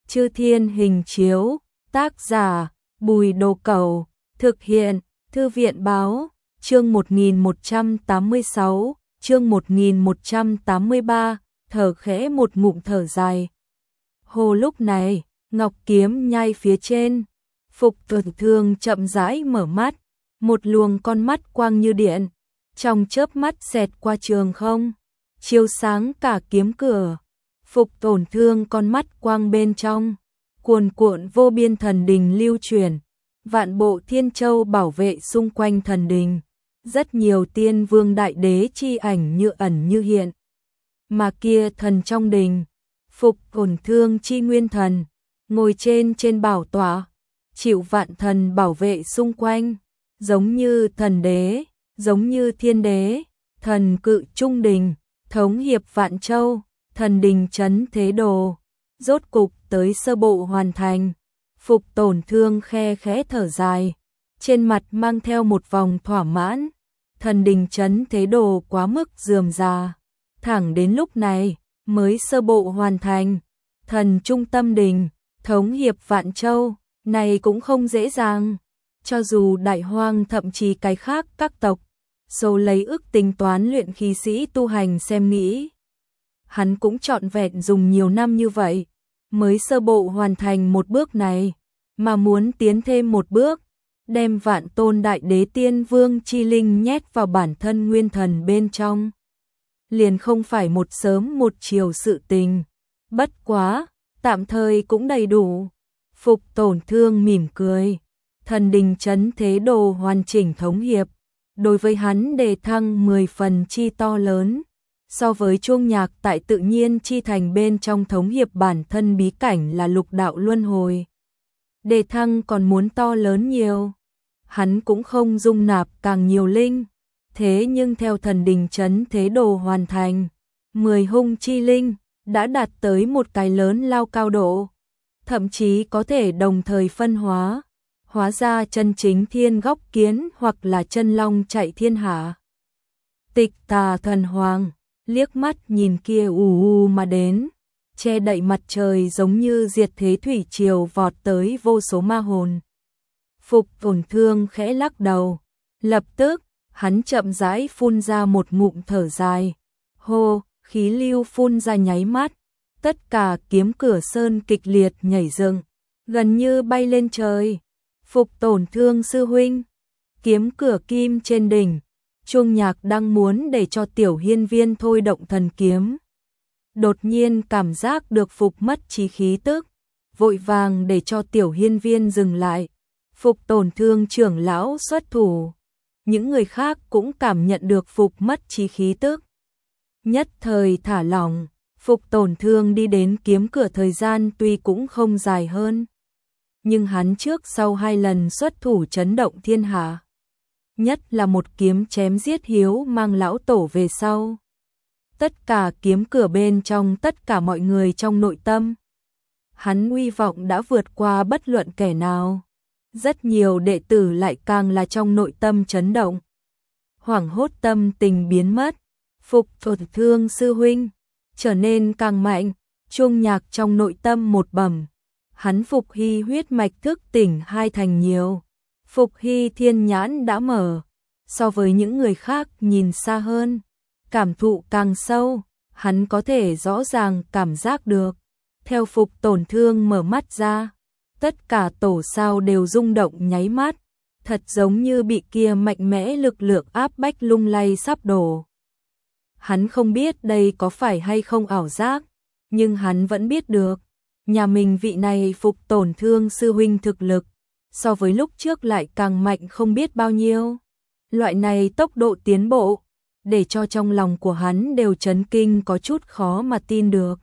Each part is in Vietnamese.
Chư Thiên Hình Chiếu, tác giả Bùi Đồ Cẩu, thực hiện Thư viện Báo, chương 1186, chương 1183, thở khẽ một ngụm thở dài. Hồ lúc này, Ngọc Kiếm Nhai phía trên, Phục Tổn Thương chậm rãi mở mắt, một luồng con mắt quang như điện, trong chớp mắt xẹt qua trường không, chiếu sáng cả kiếm cửa. Phục Tổn Thương con mắt quang bên trong, cuồn cuộn vô biên thần đình lưu chuyển, vạn bộ thiên châu bảo vệ xung quanh thần đình, rất nhiều tiên vương đại đế chi ảnh như ẩn như hiện. Mà kia thần trong đình, Phục Tổn Thương chi nguyên thần, ngồi trên bảo tọa, chịu vạn thần bảo vệ xung quanh, giống như thần đế, giống như thiên đế, thần cự trung đình, thống hiệp vạn châu, thần đình trấn thế đồ, rốt cục tới sơ bộ hoàn thành. Phục Tổn Thương khe khẽ thở dài, trên mặt mang theo một vòng thỏa mãn, thần đình trấn thế đồ quá mức rườm rà, thẳng đến lúc này mới sơ bộ hoàn thành. Thần trung tâm đình, thống hiệp vạn châu, này cũng không dễ dàng, cho dù Đại Hoang thậm chí cái khác các tộc, số lấy ước tính toán luyện khí sĩ tu hành xem nghĩ. Hắn cũng trọn vẹn dùng nhiều năm như vậy, mới sơ bộ hoàn thành một bước này, mà muốn tiến thêm một bước, đem vạn tôn đại đế tiên vương chi linh nhét vào bản thân nguyên thần bên trong. Liền không phải một sớm một chiều sự tình, bất quá, tạm thời cũng đầy đủ. Phục Tổn Thương mỉm cười, thần đình trấn thế đồ hoàn chỉnh thống hiệp, đối với hắn đề thăng 10 phần chi to lớn. So với chuông nhạc tại tự nhiên chi thành bên trong thống hiệp bản thân bí cảnh là lục đạo luân hồi, đề thăng còn muốn to lớn nhiều. Hắn cũng không dung nạp càng nhiều linh, thế nhưng theo thần đình trấn thế đồ hoàn thành, 10 hung chi linh đã đạt tới một cái lớn lao cao độ, thậm chí có thể đồng thời phân hóa, hóa ra chân chính thiên góc kiến hoặc là chân long chạy thiên hạ. Tịch Tà Thần Hoàng liếc mắt nhìn kia ù mà đến, che đậy mặt trời giống như diệt thế thủy triều vọt tới vô số ma hồn. Phục Tổn Thương khẽ lắc đầu, lập tức, hắn chậm rãi phun ra một ngụm thở dài. Hô, khí lưu phun ra nháy mắt, tất cả kiếm cửa sơn kịch liệt nhảy dựng, gần như bay lên trời. Phục Tổn Thương sư huynh, kiếm cửa kim trên đỉnh, chuông nhạc đang muốn để cho Tiểu Hiên Viên thôi động thần kiếm. Đột nhiên cảm giác được Phục mất trí khí tức, vội vàng để cho Tiểu Hiên Viên dừng lại. Phục Tổn Thương trưởng lão xuất thủ, những người khác cũng cảm nhận được Phục mất trí khí tức. Nhất thời thả lỏng, Phục Tổn Thương đi đến kiếm cửa thời gian tuy cũng không dài hơn, nhưng hắn trước sau 2 lần xuất thủ chấn động thiên hạ. Nhất là một kiếm chém giết Hiếu Mang lão tổ về sau. Tất cả kiếm cửa bên trong tất cả mọi người trong nội tâm. Hắn uy vọng đã vượt qua bất luận kẻ nào. Rất nhiều đệ tử lại càng là trong nội tâm chấn động. Hoảng hốt tâm tình biến mất. Phục Tổn Thương sư huynh trở nên càng mạnh, chuông nhạc trong nội tâm một bầm. Hắn Phục Hy huyết mạch thức tỉnh 2 thành nhiều. Phục Hy thiên nhãn đã mở, so với những người khác nhìn xa hơn, cảm thụ càng sâu, hắn có thể rõ ràng cảm giác được. Theo Phục Tổn Thương mở mắt ra, tất cả tổ sao đều rung động nháy mắt, thật giống như bị kia mạnh mẽ lực lượng áp bách lung lay sắp đổ. Hắn không biết đây có phải hay không ảo giác, nhưng hắn vẫn biết được, nhà mình vị này Phục Tổn Thương sư huynh thực lực, so với lúc trước lại càng mạnh không biết bao nhiêu. Loại này tốc độ tiến bộ, để cho trong lòng của hắn đều chấn kinh có chút khó mà tin được.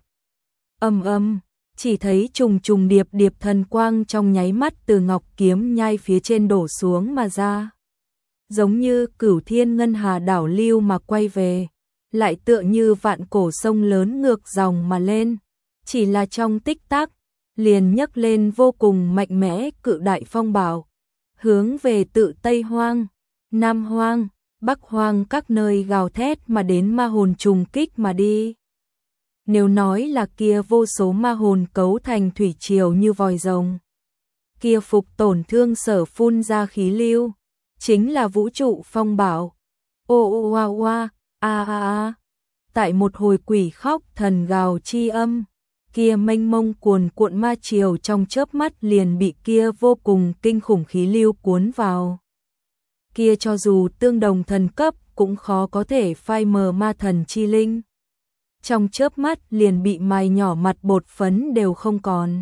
Chỉ thấy trùng trùng điệp điệp thần quang trong nháy mắt từ Ngọc Kiếm Nhai phía trên đổ xuống mà ra. Giống như cửu thiên ngân hà đảo lưu mà quay về, lại tựa như vạn cổ sông lớn ngược dòng mà lên. Chỉ là trong tích tắc, liền nhấc lên vô cùng mạnh mẽ cự đại phong bạo, hướng về tự Tây Hoang, Nam Hoang, Bắc Hoang các nơi gào thét mà đến ma hồn trùng kích mà đi. Nếu nói là kia vô số ma hồn cấu thành thủy triều như vòi rồng, kia phục tổn thương sở phun ra khí lưu, chính là vũ trụ phong bạo. Ô ô oa oa, a a a. Tại một hồi quỷ khóc thần gào chi âm, kia mênh mông cuồn cuộn ma triều trong chớp mắt liền bị kia vô cùng kinh khủng khí lưu cuốn vào. Kia cho dù tương đồng thần cấp cũng khó có thể phai mờ ma thần chi linh. Trong chớp mắt liền bị mài nhỏ mặt bột phấn đều không còn.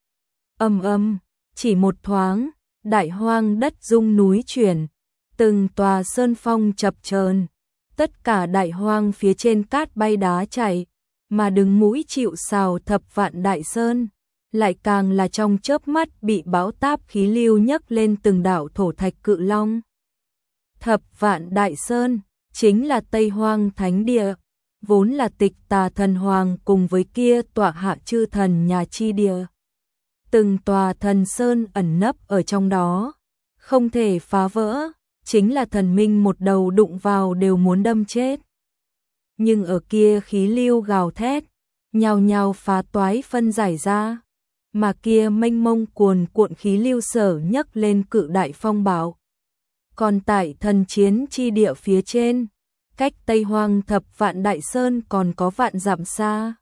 Chỉ một thoáng, đại hoang đất rung núi chuyển, từng tòa sơn phong chập chờn, tất cả đại hoang phía trên cát bay đá chảy, mà đứng mũi chịu sào thập vạn đại sơn, lại càng là trong chớp mắt bị bão táp khí lưu nhấc lên từng đảo thổ thạch cự long. Thập vạn đại sơn chính là Tây Hoang Thánh Địa, vốn là Tịch Tà Thần Hoàng cùng với kia tọa hạ chư thần nhà chi địa. Từng tòa thần sơn ẩn nấp ở trong đó, không thể phá vỡ, chính là thần minh một đầu đụng vào đều muốn đâm chết. Nhưng ở kia khí lưu gào thét, nhào nhào phá toái phân giải ra, mà kia mênh mông cuồn cuộn khí lưu sở nhấc lên cự đại phong bạo. Còn tại thần chiến chi địa phía trên, cách Tây Hoang thập vạn đại sơn còn có vạn dặm xa.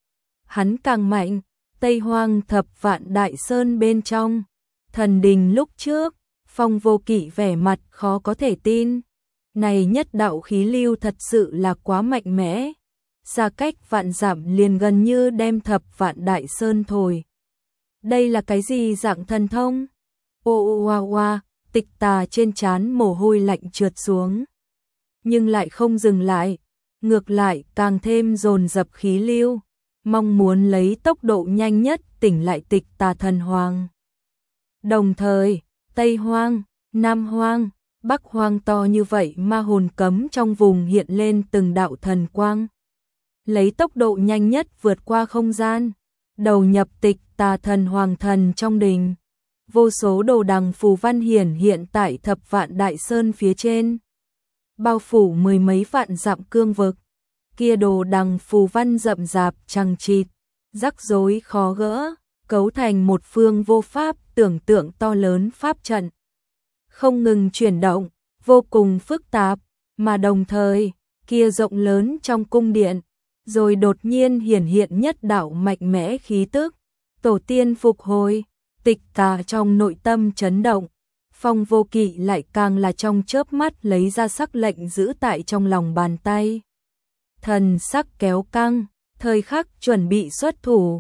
Hắn càng mạnh, Tây Hoang thập vạn đại sơn bên trong, thần đình lúc trước, Phong Vô Kỵ vẻ mặt khó có thể tin. Này nhất đạo khí lưu thật sự là quá mạnh mẽ, xa cách vạn dặm liền gần như đem thập vạn đại sơn thổi. Đây là cái gì dạng thần thông? Ô ô oa oa, Tịch Tà trên trán mồ hôi lạnh trượt xuống. Nhưng lại không dừng lại, ngược lại càng thêm dồn dập khí lưu, mong muốn lấy tốc độ nhanh nhất tỉnh lại Tịch Tà Thần Hoàng. Đồng thời, Tây Hoang, Nam Hoang, Bắc Hoang to như vậy ma hồn cấm trong vùng hiện lên từng đạo thần quang. Lấy tốc độ nhanh nhất vượt qua không gian, đầu nhập Tịch Tà Thần Hoàng thần trong đình. Vô số đồ đằng phù văn hiển hiện tại thập vạn đại sơn phía trên, bao phủ mười mấy vạn dặm cương vực. Kia đồ đằng phù văn rậm rạp chằng chịt, rắc rối khó gỡ, cấu thành một phương vô pháp tưởng tượng to lớn pháp trận. Không ngừng chuyển động, vô cùng phức tạp, mà đồng thời, kia rộng lớn trong cung điện, rồi đột nhiên hiển hiện nhất đạo mạnh mẽ khí tức, tổ tiên phục hồi. Tịch Tà trong nội tâm chấn động, Phong Vô Kỵ lại càng là trong chớp mắt lấy ra sắc lệnh giữ tại trong lòng bàn tay. Thần sắc kéo căng, thời khắc chuẩn bị xuất thủ,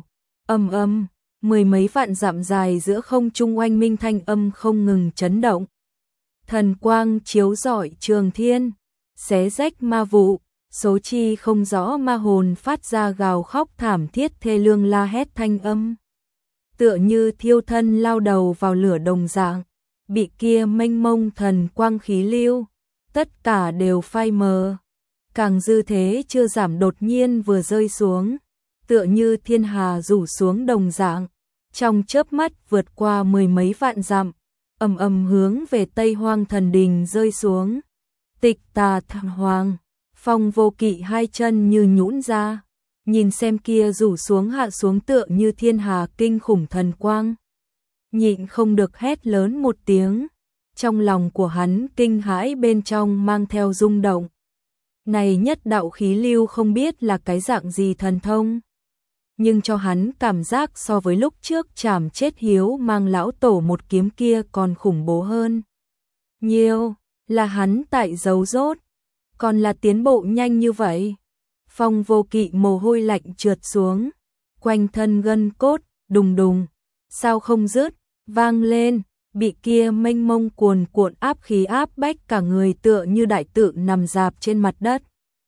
mười mấy vạn dặm dài giữa không trung oanh minh thanh âm không ngừng chấn động. Thần quang chiếu rọi trường thiên, xé rách ma vụ, số chi không rõ ma hồn phát ra gào khóc thảm thiết thê lương la hét thanh âm. Tựa như thiêu thân lao đầu vào lửa đồng dạng, bị kia mênh mông thần quang khí lưu, tất cả đều phai mờ. Càng dư thế chưa giảm đột nhiên vừa rơi xuống, tựa như thiên hà rủ xuống đồng dạng, trong chớp mắt vượt qua mười mấy vạn dặm, hướng về Tây Hoang thần đình rơi xuống. Tịch Tà Thần Hoàng, Phong Vô Kỵ hai chân như nhũn ra, nhìn xem kia rủ xuống hạ xuống tựa như thiên hà kinh khủng thần quang. Nhịn không được hét lớn một tiếng, trong lòng của hắn kinh hãi bên trong mang theo rung động. Này nhất đạo khí lưu không biết là cái dạng gì thần thông, nhưng cho hắn cảm giác so với lúc trước chảm chết Hiếu mang lão tổ một kiếm kia còn khủng bố hơn. Nhiều, là hắn tại giấu rốt, còn là tiến bộ nhanh như vậy. Phong Vô Kỵ mồ hôi lạnh trượt xuống, quanh thân gân cốt, đùng đùng, sao không dứt, vang lên, bị kia mênh mông cuồn cuộn áp khí áp bách cả người tựa như đại tự nằm rạp trên mặt đất.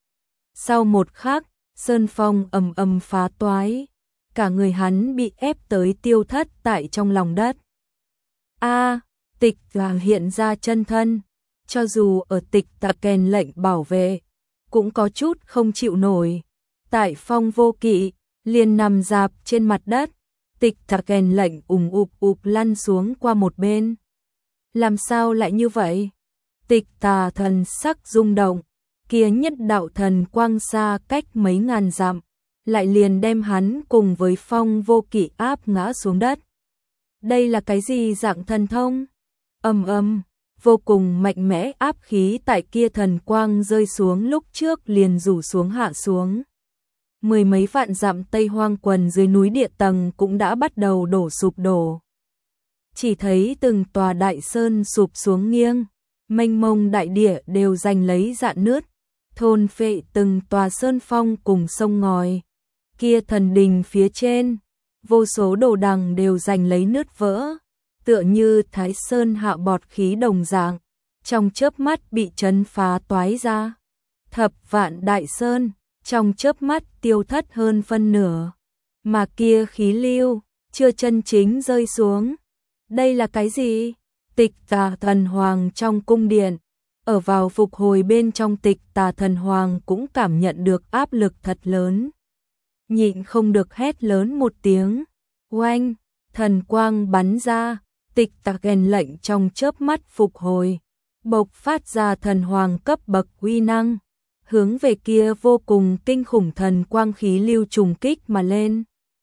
Sau một khắc, sơn phong phá toái, cả người hắn bị ép tới tiêu thất tại trong lòng đất. Tịch Tà hiện ra chân thân, cho dù ở Tịch Tà kèn lệnh bảo vệ, cũng có chút không chịu nổi. Tại Phong Vô Kỵ, liền nằm rạp trên mặt đất, Tịch Tà kèn lệnh ụp lăn xuống qua một bên. Làm sao lại như vậy? Tịch Tà thần sắc rung động, kia nhất đạo thần quang xa cách mấy ngàn dặm, lại liền đem hắn cùng với Phong Vô Kỵ áp ngã xuống đất. Đây là cái gì dạng thần thông? Ầm ầm, vô cùng mạnh mẽ áp khí tại kia thần quang rơi xuống lúc trước liền rủ xuống hạ xuống. Mười mấy vạn dặm Tây Hoang quần dưới núi địa tầng cũng đã bắt đầu đổ sụp đổ. Chỉ thấy từng tòa đại sơn sụp xuống nghiêng, mênh mông đại địa đều giành lấy rạn nứt, thôn phệ từng tòa sơn phong cùng sông ngòi. Kia thần đình phía trên, vô số đồ đằng đều giành lấy nứt vỡ, tựa như Thái Sơn hạ bọt khí đồng dạng, trong chớp mắt bị chấn phá toái ra. Thập vạn đại sơn, trong chớp mắt tiêu thất hơn phân nửa, mà kia khí lưu chưa chân chính rơi xuống. Đây là cái gì? Tịch Tà Thần Hoàng trong cung điện, ở vào phục hồi bên trong Tịch Tà Thần Hoàng cũng cảm nhận được áp lực thật lớn. Nhịn không được hét lớn một tiếng, oanh, thần quang bắn ra, Tịch Tà kèn lệnh trong chớp mắt phục hồi, bộc phát ra thần hoàng cấp bậc uy năng, hướng về kia vô cùng kinh khủng thần quang khí lưu trùng kích mà lên.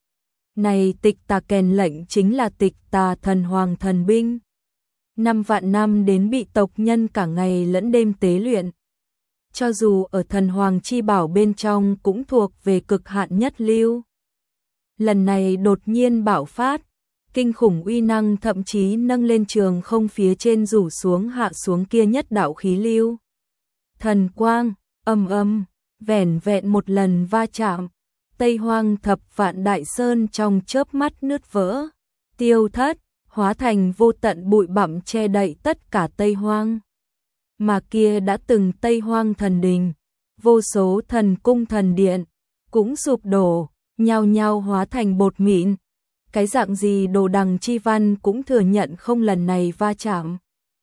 Này Tịch Tà kèn lệnh chính là Tịch Tà Thần Hoàng thần binh. 5 vạn năm đến bị tộc nhân cả ngày lẫn đêm tế luyện. Cho dù ở thần hoàng chi bảo bên trong cũng thuộc về cực hạn nhất lưu. Lần này đột nhiên bạo phát, kinh khủng uy năng thậm chí nâng lên trường không phía trên rủ xuống hạ xuống kia nhất đạo khí lưu. Thần quang, ầm ầm, vẻn vẹn một lần va chạm, Tây Hoang thập vạn đại sơn trong chớp mắt nứt vỡ, tiêu thất, hóa thành vô tận bụi bặm che đậy tất cả Tây Hoang. Mà kia đã từng Tây Hoang thần đình, vô số thần cung thần điện, cũng sụp đổ, nhao nhao hóa thành bột mịn. Cái dạng gì đồ đằng chi văn cũng thừa nhận không lần này va chạm.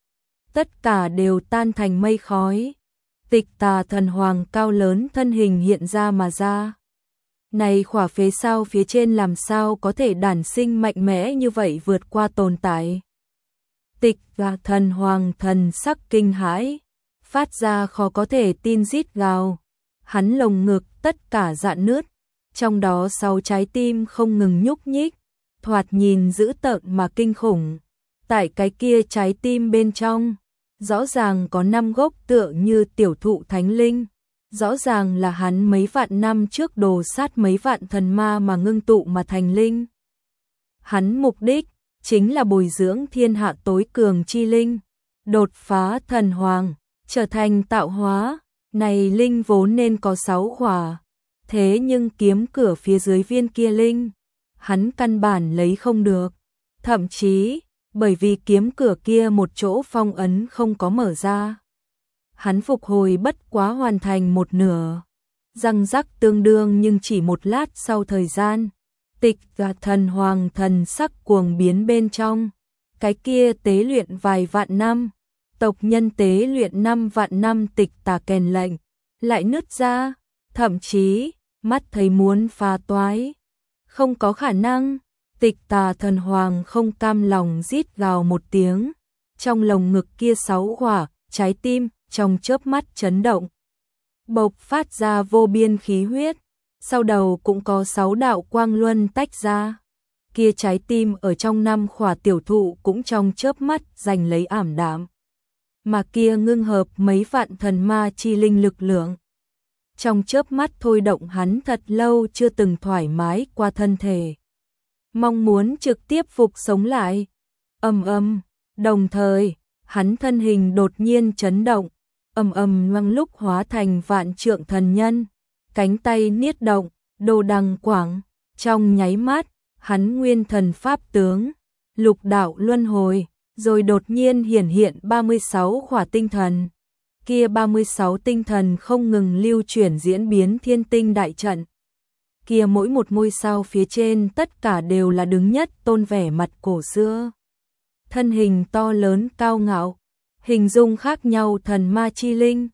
Tất cả đều tan thành mây khói. Tịch Tà Thần Hoàng cao lớn thân hình hiện ra mà ra. Này khỏa phế sao phía trên làm sao có thể đản sinh mạnh mẽ như vậy vượt qua tồn tại. Tịch Tà Thần Hoàng thần sắc kinh hãi, phát ra khó có thể tin rít gào. Hắn lồng ngực tất cả rạn nứt, trong đó 6 trái tim không ngừng nhúc nhích, thoạt nhìn dữ tợn mà kinh khủng. Tại cái kia trái tim bên trong, rõ ràng có 5 gốc tựa như tiểu thụ thánh linh. Rõ ràng là hắn mấy vạn năm trước đồ sát mấy vạn thần ma mà ngưng tụ mà thành linh. Hắn mục đích chính là bồi dưỡng thiên hạ tối cường chi linh, đột phá thần hoàng, trở thành tạo hóa. Này linh vốn nên có 6 khỏa, thế nhưng kiếm cửa phía dưới viên kia linh, hắn căn bản lấy không được. Thậm chí, bởi vì kiếm cửa kia một chỗ phong ấn không có mở ra, hắn phục hồi bất quá hoàn thành một nửa. Răng rắc tương đương nhưng chỉ một lát sau thời gian, Tịch Tà Thần Hoàng thần sắc cuồng biến bên trong. Cái kia tế luyện vài vạn năm, tộc nhân tế luyện 5 vạn năm Tịch Tà kèn lệnh, lại nứt ra, thậm chí, mắt thấy muốn phá toái. Không có khả năng, Tịch Tà Thần Hoàng không cam lòng rít gào một tiếng. Trong lồng ngực kia 6 quả, trái tim, trong chớp mắt chấn động, bộc phát ra vô biên khí huyết, sau đầu cũng có 6 đạo quang luân tách ra. Kia trái tim ở trong 5 khỏa tiểu thụ cũng trong chớp mắt giành lấy ảm đạm. Mà kia ngưng hợp mấy vạn thần ma chi linh lực lượng. Trong chớp mắt thôi động hắn thật lâu chưa từng thoải mái qua thân thể. Mong muốn trực tiếp phục sống lại. Ầm ầm, đồng thời, hắn thân hình đột nhiên chấn động. Ầm ầm mang lúc hóa thành vạn trượng thần nhân, cánh tay niết động, đồ đằng quảng, trong nháy mắt, hắn nguyên thần pháp tướng, lục đạo luân hồi, rồi đột nhiên hiển hiện 36 khỏa tinh thần. Kia 36 tinh thần không ngừng lưu chuyển diễn biến thiên tinh đại trận. Kia mỗi một ngôi sao phía trên tất cả đều là đứng nhất tôn vẻ mặt cổ xưa. Thân hình to lớn cao ngạo, hình dung khác nhau thần ma chi linh,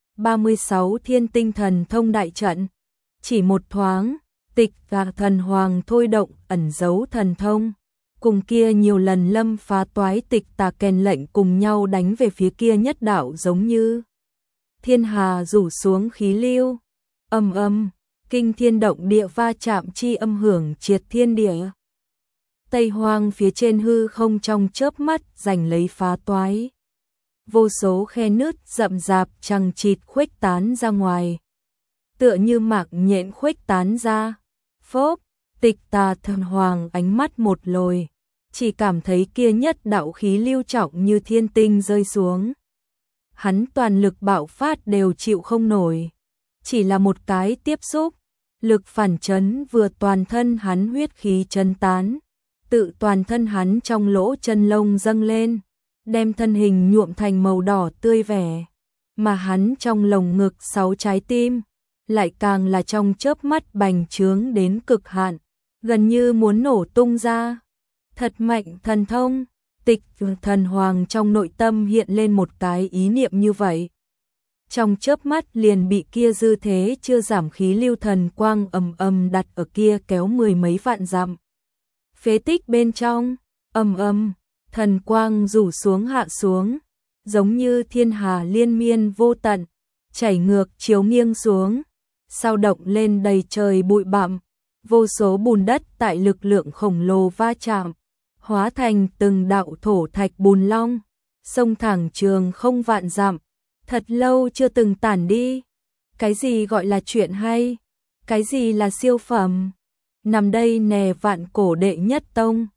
36 thiên tinh thần thông đại trận. Chỉ một thoáng, Tịch Tà Thần Hoàng thôi động ẩn giấu thần thông, cùng kia nhiều lần lâm phá toái Tịch Tà kèn lệnh cùng nhau đánh về phía kia nhất đạo giống như thiên hà rủ xuống khí lưu. Ầm ầm, kinh thiên động địa va chạm chi âm hưởng triệt thiên địa. Tây Hoang phía trên hư không trong chớp mắt giành lấy phá toái. Vô số khe nứt rậm rạp chằng chịt khuếch tán ra ngoài. Tựa như mạc nhện khuếch tán ra. Phốp, Tịch Tà Thần Hoàng ánh mắt một lồi, chỉ cảm thấy kia nhất đạo khí lưu trọng như thiên tinh rơi xuống. Hắn toàn lực bạo phát đều chịu không nổi. Chỉ là một cái tiếp xúc, lực phản chấn vừa toàn thân hắn huyết khí chấn tán, tự toàn thân hắn trong lỗ chân lông dâng lên, đem thân hình nhuộm thành màu đỏ tươi vẻ, mà hắn trong lồng ngực 6 trái tim, lại càng là trong chớp mắt bành trướng đến cực hạn, gần như muốn nổ tung ra. Thật mạnh thần thông, Tịch Thần Hoàng trong nội tâm hiện lên một cái ý niệm như vậy. Trong chớp mắt liền bị kia dư thế chưa giảm khí lưu thần quang ầm ầm đặt ở kia kéo 10 mấy vạn dặm. Phế tích bên trong, ầm ầm, thần quang rủ xuống hạ xuống, giống như thiên hà liên miên vô tận, chảy ngược chiếu nghiêng xuống, sao động lên đầy trời bụi bặm, vô số bùn đất tại lực lượng khổng lồ va chạm, hóa thành từng đạo thổ thạch bùn long, sông thẳng trường không vạn dặm, thật lâu chưa từng tản đi. Cái gì gọi là chuyện hay? Cái gì là siêu phẩm? Nằm đây nè vạn cổ đệ nhất tông.